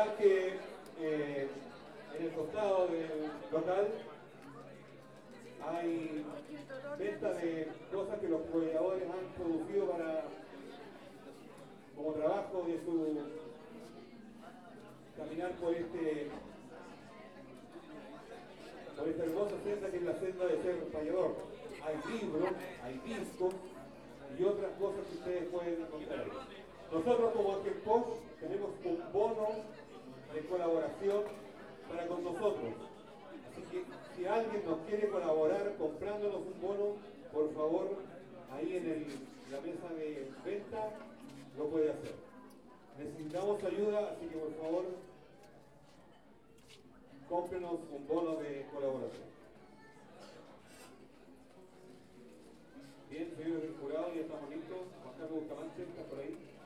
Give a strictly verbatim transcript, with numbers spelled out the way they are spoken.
recordar que eh, en el costado del local hay venta de cosas que los colaboradores han producido para como trabajo de su caminar por este por esta hermosa senda que es la senda de ser payador. Hay libros, hay discos y otras cosas que ustedes pueden encontrar ahí. Nosotros como Ángel Post tenemos un bono de colaboración para con nosotros. Así que si alguien nos quiere colaborar comprándonos un bono, por favor, ahí en el, la mesa de venta lo puede hacer. Necesitamos ayuda, así que por favor, cómprenos un bono de colaboración. Bien, señores del jurado, ya estamos listos. Juan Carlos Bustamante, ¿está por ahí?